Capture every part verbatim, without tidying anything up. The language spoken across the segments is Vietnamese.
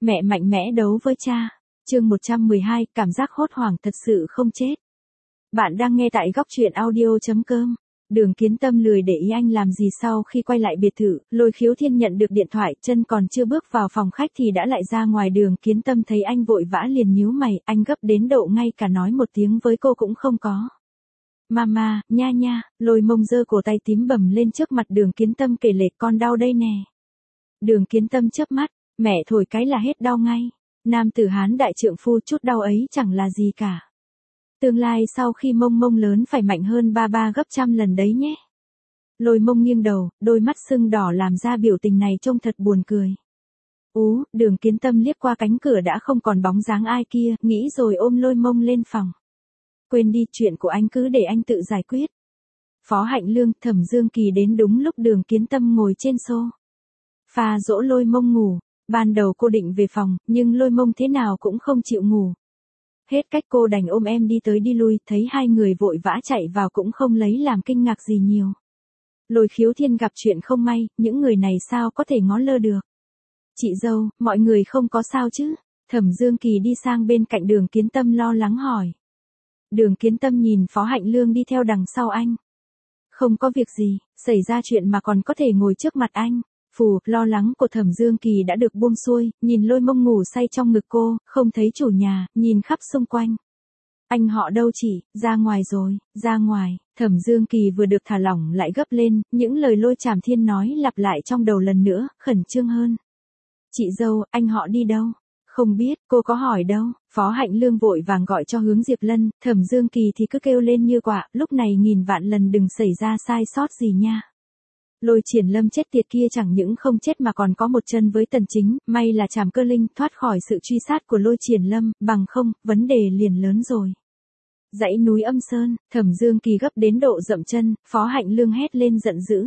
Mẹ mạnh mẽ đấu với cha. Chương một trăm mười hai, cảm giác hốt hoảng thật sự không chết. Bạn đang nghe tại góc truyện audio chấm com. Đường Kiến Tâm lười để ý anh làm gì sau khi quay lại biệt thự, Lôi Khiếu Thiên nhận được điện thoại, chân còn chưa bước vào phòng khách thì đã lại ra ngoài. Đường Kiến Tâm thấy anh vội vã liền nhíu mày, anh gấp đến độ ngay cả nói một tiếng với cô cũng không có. Mama, nha nha, Lôi Mông giơ cổ tay tím bầm lên trước mặt Đường Kiến Tâm kể lể, con đau đây nè. Đường Kiến Tâm chớp mắt, mẹ thổi cái là hết đau ngay. Nam tử Hán đại trượng phu, chút đau ấy chẳng là gì cả. Tương lai sau khi Mông Mông lớn phải mạnh hơn ba ba gấp trăm lần đấy nhé. Lôi Mông nghiêng đầu, đôi mắt sưng đỏ làm ra biểu tình này trông thật buồn cười. Ú, Đường Kiến Tâm liếc qua cánh cửa đã không còn bóng dáng ai kia, nghĩ rồi ôm Lôi Mông lên phòng. Quên đi, chuyện của anh cứ để anh tự giải quyết. Phó Hạnh Lương, Thẩm Dương Kỳ đến đúng lúc Đường Kiến Tâm ngồi trên xô pha dỗ Lôi Mông ngủ. Ban đầu cô định về phòng, nhưng Lôi Mông thế nào cũng không chịu ngủ. Hết cách cô đành ôm em đi tới đi lui, thấy hai người vội vã chạy vào cũng không lấy làm kinh ngạc gì nhiều. Lôi Khiếu Thiên gặp chuyện không may, những người này sao có thể ngó lơ được. Chị dâu, mọi người không có sao chứ? Thẩm Dương Kỳ đi sang bên cạnh Đường Kiến Tâm lo lắng hỏi. Đường Kiến Tâm nhìn Phó Hạnh Lương đi theo đằng sau anh. Không có việc gì, xảy ra chuyện mà còn có thể ngồi trước mặt anh. Phù, lo lắng của Thẩm Dương Kỳ đã được buông xuôi, nhìn Lôi Mông ngủ say trong ngực cô, không thấy chủ nhà, nhìn khắp xung quanh. Anh họ đâu chị, ra ngoài rồi, ra ngoài. Thẩm Dương Kỳ vừa được thả lỏng lại gấp lên, những lời Lôi Trảm Thiên nói lặp lại trong đầu lần nữa, khẩn trương hơn. Chị dâu, anh họ đi đâu? Không biết, cô có hỏi đâu. Phó Hạnh Lương vội vàng gọi cho hướng Diệp Lân, Thẩm Dương Kỳ thì cứ kêu lên như quạ, lúc này nghìn vạn lần đừng xảy ra sai sót gì nha. Lôi Triển Lâm chết tiệt kia chẳng những không chết mà còn có một chân với Tần Chính, may là Trảm Cơ Linh thoát khỏi sự truy sát của Lôi Triển Lâm, bằng không, vấn đề liền lớn rồi. Dãy núi Âm Sơn, Thẩm Dương Kỳ gấp đến độ dậm chân, Phó Hạnh Lương hét lên giận dữ.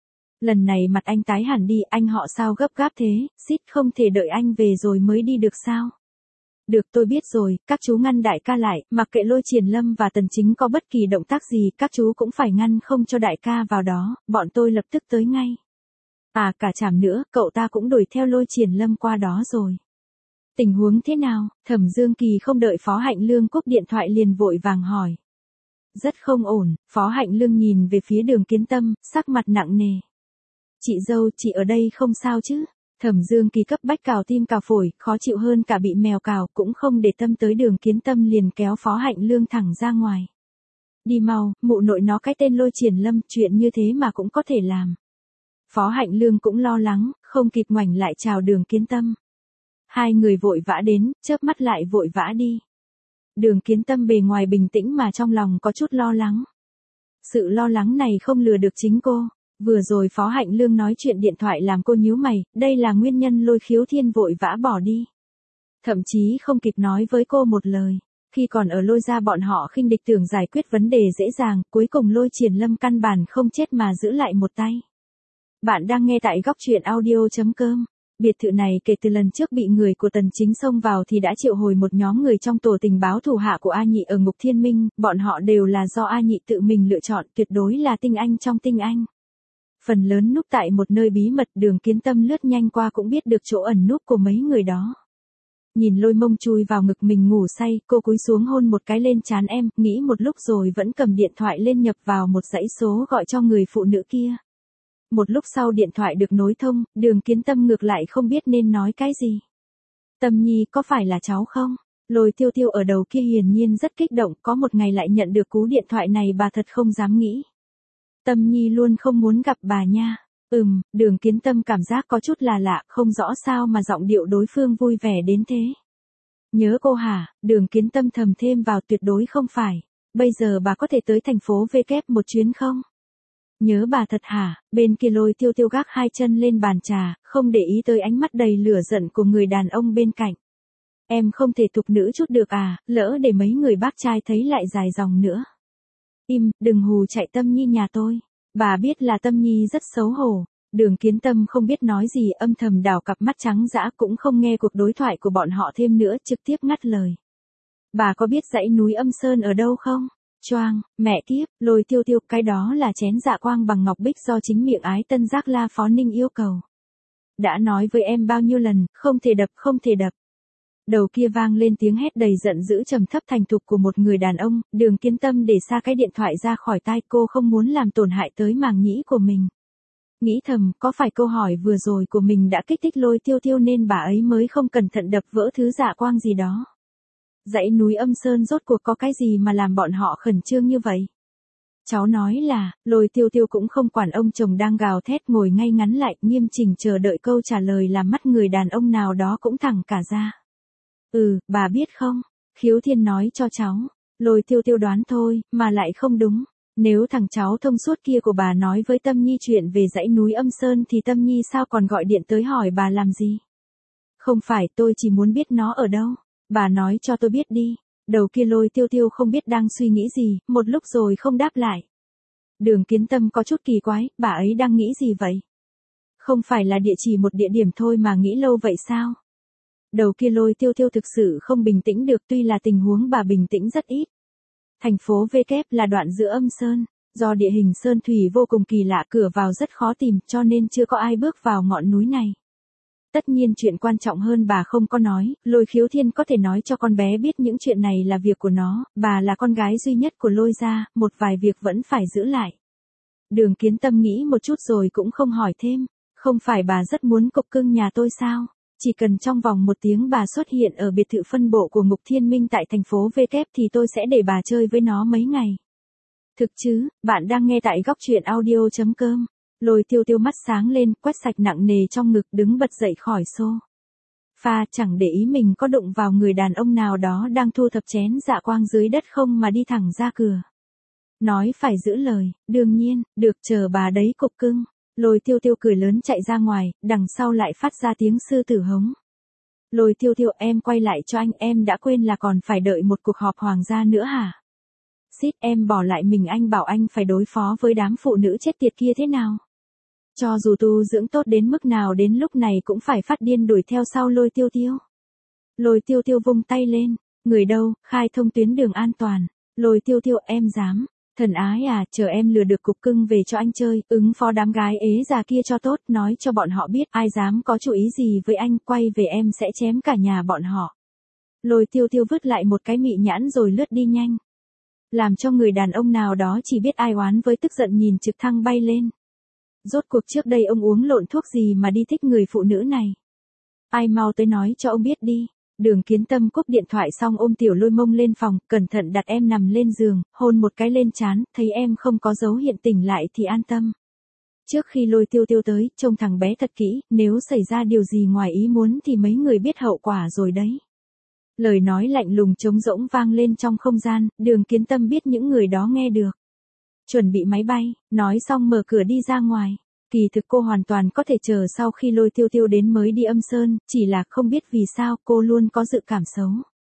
Lần này mặt anh tái hẳn đi, anh họ sao gấp gáp thế, xít không thể đợi anh về rồi mới đi được sao? Được, tôi biết rồi, các chú ngăn đại ca lại, mặc kệ Lôi Triển Lâm và Tần Chính có bất kỳ động tác gì, các chú cũng phải ngăn không cho đại ca vào đó, bọn tôi lập tức tới ngay. À, cả Trảm nữa, cậu ta cũng đuổi theo Lôi Triển Lâm qua đó rồi. Tình huống thế nào? Thẩm Dương Kỳ không đợi Phó Hạnh Lương cúp điện thoại liền vội vàng hỏi. Rất không ổn, Phó Hạnh Lương nhìn về phía Đường Kiến Tâm, sắc mặt nặng nề. Chị dâu, chị ở đây không sao chứ? Thẩm Dương Kỳ cấp bách cào tim cào phổi, khó chịu hơn cả bị mèo cào, cũng không để tâm tới Đường Kiến Tâm liền kéo Phó Hạnh Lương thẳng ra ngoài. Đi mau, mụ nội nó cái tên Lôi Triển Lâm, chuyện như thế mà cũng có thể làm. Phó Hạnh Lương cũng lo lắng, không kịp ngoảnh lại chào Đường Kiến Tâm. Hai người vội vã đến, chớp mắt lại vội vã đi. Đường Kiến Tâm bề ngoài bình tĩnh mà trong lòng có chút lo lắng. Sự lo lắng này không lừa được chính cô. Vừa rồi Phó Hạnh Lương nói chuyện điện thoại làm cô nhíu mày, đây là nguyên nhân Lôi Khiếu Thiên vội vã bỏ đi. Thậm chí không kịp nói với cô một lời. Khi còn ở Lôi gia bọn họ khinh địch tưởng giải quyết vấn đề dễ dàng, cuối cùng Lôi Triển Lâm căn bản không chết mà giữ lại một tay. Bạn đang nghe tại góc truyện audio chấm com. Biệt thự này kể từ lần trước bị người của Tần Chính xông vào thì đã triệu hồi một nhóm người trong tổ tình báo thủ hạ của A Nhị ở Ngục Thiên Minh, bọn họ đều là do A Nhị tự mình lựa chọn, tuyệt đối là tinh anh trong tinh anh. Phần lớn núp tại một nơi bí mật, Đường Kiến Tâm lướt nhanh qua cũng biết được chỗ ẩn núp của mấy người đó. Nhìn Lôi Mông chui vào ngực mình ngủ say, cô cúi xuống hôn một cái lên trán em, nghĩ một lúc rồi vẫn cầm điện thoại lên nhập vào một dãy số gọi cho người phụ nữ kia. Một lúc sau điện thoại được nối thông, Đường Kiến Tâm ngược lại không biết nên nói cái gì. Tâm Nhi, có phải là cháu không? Lôi Tiêu Tiêu ở đầu kia hiển nhiên rất kích động, có một ngày lại nhận được cú điện thoại này bà thật không dám nghĩ. Tâm Nhi luôn không muốn gặp bà nha. Ừm, Đường Kiến Tâm cảm giác có chút là lạ, không rõ sao mà giọng điệu đối phương vui vẻ đến thế. Nhớ cô hả? Đường Kiến Tâm thầm thêm vào, tuyệt đối không phải. Bây giờ bà có thể tới thành phố V kép một chuyến không? Nhớ bà thật hả? Bên kia Lôi Tiêu Tiêu gác hai chân lên bàn trà, không để ý tới ánh mắt đầy lửa giận của người đàn ông bên cạnh. Em không thể thục nữ chút được à, lỡ để mấy người bác trai thấy lại dài dòng nữa. Im, đừng hù chạy Tâm Nhi nhà tôi. Bà biết là Tâm Nhi rất xấu hổ. Đường Kiến Tâm không biết nói gì, âm thầm đảo cặp mắt trắng dã, cũng không nghe cuộc đối thoại của bọn họ thêm nữa, trực tiếp ngắt lời. Bà có biết dãy núi Âm Sơn ở đâu không? Choang, mẹ kiếp, Lôi Tiêu Tiêu, cái đó là chén dạ quang bằng ngọc bích do chính miệng Ái Tân Giác La Phó Ninh yêu cầu. Đã nói với em bao nhiêu lần, không thể đập, không thể đập. Đầu kia vang lên tiếng hét đầy giận dữ trầm thấp thành thục của một người đàn ông, Đường Kiến Tâm để xa cái điện thoại ra khỏi tai, cô không muốn làm tổn hại tới màng nhĩ của mình. Nghĩ thầm, có phải câu hỏi vừa rồi của mình đã kích thích Lôi Tiêu Tiêu nên bà ấy mới không cẩn thận đập vỡ thứ dạ quang gì đó. Dãy núi Âm Sơn rốt cuộc có cái gì mà làm bọn họ khẩn trương như vậy? Cháu nói là, Lôi Tiêu Tiêu cũng không quản ông chồng đang gào thét, ngồi ngay ngắn lại, nghiêm chỉnh chờ đợi câu trả lời, làm mắt người đàn ông nào đó cũng thẳng cả ra. Ừ, bà biết không? Khiếu Thiên nói cho cháu. Lôi Tiêu Tiêu đoán thôi, mà lại không đúng. Nếu thằng cháu thông suốt kia của bà nói với Tâm Nhi chuyện về dãy núi Âm Sơn thì Tâm Nhi sao còn gọi điện tới hỏi bà làm gì? Không phải, tôi chỉ muốn biết nó ở đâu. Bà nói cho tôi biết đi. Đầu kia Lôi Tiêu Tiêu không biết đang suy nghĩ gì, một lúc rồi không đáp lại. Đường Kiến Tâm có chút kỳ quái, bà ấy đang nghĩ gì vậy? Không phải là địa chỉ một địa điểm thôi mà nghĩ lâu vậy sao? Đầu kia Lôi Tiêu Tiêu thực sự không bình tĩnh được, tuy là tình huống bà bình tĩnh rất ít. Thành phố V kép là đoạn giữa Âm Sơn, do địa hình sơn thủy vô cùng kỳ lạ, cửa vào rất khó tìm cho nên chưa có ai bước vào ngọn núi này. Tất nhiên chuyện quan trọng hơn bà không có nói, Lôi Khiếu Thiên có thể nói cho con bé biết những chuyện này là việc của nó, bà là con gái duy nhất của Lôi gia, một vài việc vẫn phải giữ lại. Đường Kiến Tâm nghĩ một chút rồi cũng không hỏi thêm, không phải bà rất muốn cục cưng nhà tôi sao? Chỉ cần trong vòng một tiếng bà xuất hiện ở biệt thự phân bộ của Ngục Thiên Minh tại thành phố V kép thì tôi sẽ để bà chơi với nó mấy ngày. Thực chứ, bạn đang nghe tại góc truyện audio chấm com. Lôi Tiêu Tiêu mắt sáng lên, quét sạch nặng nề trong ngực, đứng bật dậy khỏi xô. Pha chẳng để ý mình có đụng vào người đàn ông nào đó đang thu thập chén dạ quang dưới đất không mà đi thẳng ra cửa. Nói phải giữ lời, đương nhiên, được, chờ bà đấy cục cưng. Lôi Tiêu Tiêu cười lớn chạy ra ngoài, đằng sau lại phát ra tiếng sư tử hống. Lôi Tiêu Tiêu, em quay lại cho anh, em đã quên là còn phải đợi một cuộc họp hoàng gia nữa hả? Xít, em bỏ lại mình, anh bảo anh phải đối phó với đám phụ nữ chết tiệt kia thế nào? Cho dù tu dưỡng tốt đến mức nào đến lúc này cũng phải phát điên đuổi theo sau Lôi Tiêu Tiêu. Lôi Tiêu Tiêu vung tay lên, người đâu, khai thông tuyến đường an toàn. Lôi Tiêu Tiêu, em dám. Thần ái à, chờ em lừa được cục cưng về cho anh chơi, ứng phó đám gái ế già kia cho tốt, nói cho bọn họ biết ai dám có chủ ý gì với anh, quay về em sẽ chém cả nhà bọn họ. Lôi Tiêu Tiêu vứt lại một cái mị nhãn rồi lướt đi nhanh. Làm cho người đàn ông nào đó chỉ biết ai oán với tức giận nhìn trực thăng bay lên. Rốt cuộc trước đây ông uống lộn thuốc gì mà đi thích người phụ nữ này? Ai mau tới nói cho ông biết đi. Đường Kiến Tâm cúp điện thoại xong ôm Tiểu Lôi mông lên phòng, cẩn thận đặt em nằm lên giường, hôn một cái lên trán, thấy em không có dấu hiện tỉnh lại thì an tâm. Trước khi Lôi Tiêu Tiêu tới, trông thằng bé thật kỹ, nếu xảy ra điều gì ngoài ý muốn thì mấy người biết hậu quả rồi đấy. Lời nói lạnh lùng trống rỗng vang lên trong không gian, Đường Kiến Tâm biết những người đó nghe được. Chuẩn bị máy bay, nói xong mở cửa đi ra ngoài. Kỳ thực cô hoàn toàn có thể chờ sau khi Lôi Tiêu Tiêu đến mới đi Âm Sơn, chỉ là không biết vì sao cô luôn có dự cảm xấu.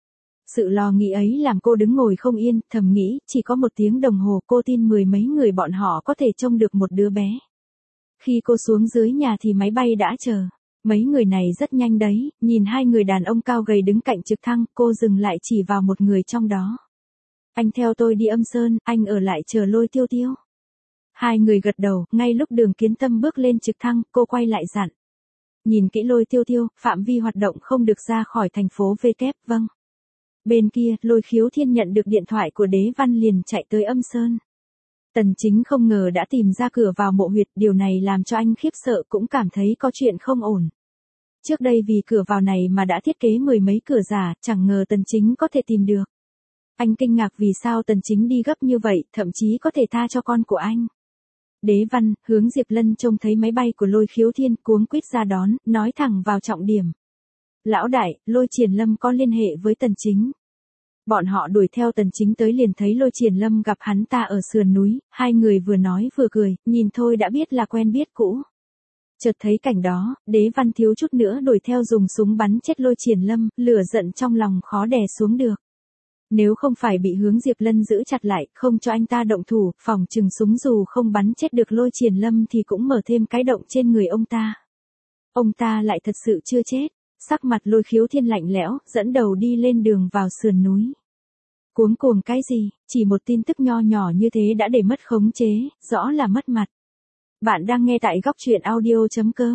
Sự lo nghĩ ấy làm cô đứng ngồi không yên, thầm nghĩ, chỉ có một tiếng đồng hồ cô tin mười mấy người bọn họ có thể trông được một đứa bé. Khi cô xuống dưới nhà thì máy bay đã chờ. Mấy người này rất nhanh đấy, nhìn hai người đàn ông cao gầy đứng cạnh trực thăng, cô dừng lại chỉ vào một người trong đó. Anh theo tôi đi Âm Sơn, anh ở lại chờ Lôi Tiêu Tiêu. Hai người gật đầu, ngay lúc Đường Kiến Tâm bước lên trực thăng, cô quay lại dặn. Nhìn kỹ Lôi Tiêu Tiêu, phạm vi hoạt động không được ra khỏi thành phố V kép, vâng. Bên kia, Lôi Khiếu Thiên nhận được điện thoại của Đế Văn liền chạy tới Âm Sơn. Tần Chính không ngờ đã tìm ra cửa vào mộ huyệt, điều này làm cho anh khiếp sợ cũng cảm thấy có chuyện không ổn. Trước đây vì cửa vào này mà đã thiết kế mười mấy cửa giả, chẳng ngờ Tần Chính có thể tìm được. Anh kinh ngạc vì sao Tần Chính đi gấp như vậy, thậm chí có thể tha cho con của anh. Đế Văn, Hướng Diệp Lân trông thấy máy bay của Lôi Khiếu Thiên cuống quýt ra đón, nói thẳng vào trọng điểm. Lão đại, Lôi Triển Lâm có liên hệ với Tần Chính. Bọn họ đuổi theo Tần Chính tới liền thấy Lôi Triển Lâm gặp hắn ta ở sườn núi, hai người vừa nói vừa cười, nhìn thôi đã biết là quen biết cũ. Chợt thấy cảnh đó, Đế Văn thiếu chút nữa đuổi theo dùng súng bắn chết Lôi Triển Lâm, lửa giận trong lòng khó đè xuống được. Nếu không phải bị Hướng Diệp Lân giữ chặt lại, không cho anh ta động thủ, phòng chừng súng dù không bắn chết được Lôi Triển Lâm thì cũng mở thêm cái động trên người ông ta. Ông ta lại thật sự chưa chết, sắc mặt Lôi Khiếu Thiên lạnh lẽo, dẫn đầu đi lên đường vào sườn núi. Cuống cuồng cái gì, chỉ một tin tức nho nhỏ như thế đã để mất khống chế, rõ là mất mặt. Bạn đang nghe tại góc truyện audio chấm com.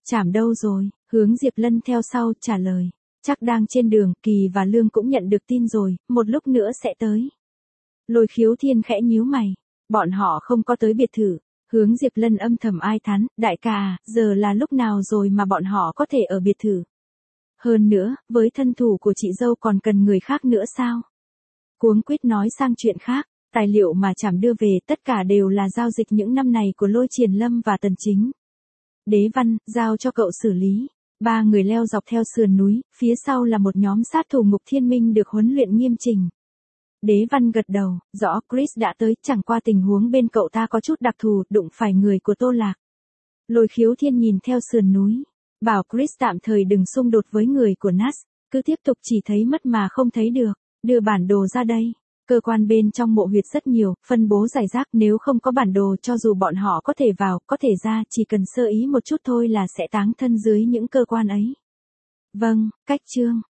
Trảm đâu rồi? Hướng Diệp Lân theo sau, trả lời. Chắc đang trên đường, Kỳ và Lương cũng nhận được tin rồi, một lúc nữa sẽ tới. Lôi Khiếu Thiên khẽ nhíu mày. Bọn họ không có tới biệt thự. Hướng Diệp Lân âm thầm ai thán, đại ca à, giờ là lúc nào rồi mà bọn họ có thể ở biệt thự. Hơn nữa, với thân thủ của chị dâu còn cần người khác nữa sao? Cuống quýt nói sang chuyện khác, tài liệu mà Trảm đưa về tất cả đều là giao dịch những năm này của Lôi Triển Lâm và Tần Chính. Đế Văn, giao cho cậu xử lý. Ba người leo dọc theo sườn núi, phía sau là một nhóm sát thủ Ngục Thiên Minh được huấn luyện nghiêm chỉnh. Đế Văn gật đầu, rõ Chris đã tới, chẳng qua tình huống bên cậu ta có chút đặc thù, đụng phải người của Tô Lạc. Lôi Khiếu Thiên nhìn theo sườn núi, bảo Chris tạm thời đừng xung đột với người của Nas, cứ tiếp tục chỉ thấy mất mà không thấy được, đưa bản đồ ra đây. Cơ quan bên trong mộ huyệt rất nhiều, phân bố rải rác, nếu không có bản đồ cho dù bọn họ có thể vào, có thể ra, chỉ cần sơ ý một chút thôi là sẽ táng thân dưới những cơ quan ấy. Vâng, cách chương.